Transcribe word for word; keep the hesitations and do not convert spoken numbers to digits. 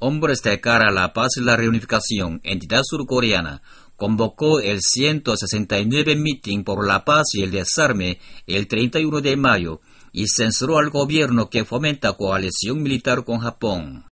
Hombres de Cara a la Paz y la Reunificación, entidad surcoreana, convocó el ciento sesenta y nueve Meeting por la Paz y el Desarme el treinta y uno de mayo y censuró al gobierno que fomenta coalición militar con Japón.